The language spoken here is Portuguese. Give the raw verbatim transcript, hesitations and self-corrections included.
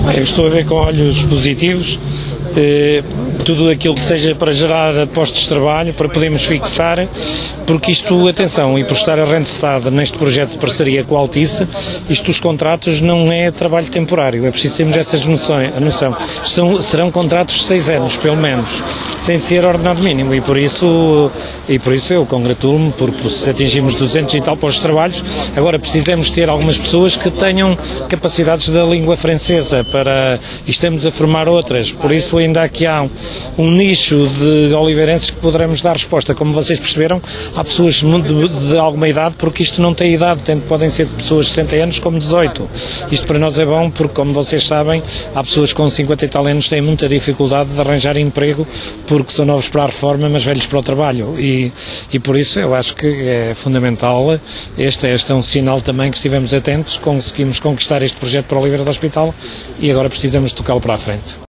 Bem, eu estou a ver com olhos positivos eh, tudo aquilo que seja para gerar postos de trabalho, para podermos fixar, porque isto, atenção, e por estar a Randstad neste projeto de parceria com a Altice, isto os contratos não é trabalho temporário, é preciso termos essas noções, a noção. São, serão contratos de seis anos, pelo menos, sem ser ordenado mínimo, e por isso, e por isso eu congratulo-me, porque se atingimos duzentos e tal postos de trabalhos, agora precisamos ter algumas pessoas que tenham capacidades da língua francesa, para, e estamos a formar outras, por isso ainda aqui há um, um nicho de oliveirenses que poderemos dar resposta. Como vocês perceberam, há pessoas de, de alguma idade, porque isto não tem idade, tanto podem ser pessoas de sessenta anos como dezoito. Isto para nós é bom, porque como vocês sabem, há pessoas com cinquenta e tal anos que têm muita dificuldade de arranjar emprego, porque são novos para a reforma, mas velhos para o trabalho, e, e por isso eu acho que é fundamental. Este, este é um sinal também que estivemos atentos, conseguimos conquistar este projeto para o Oliveira do Hospital, e agora precisamos tocá-lo para a frente.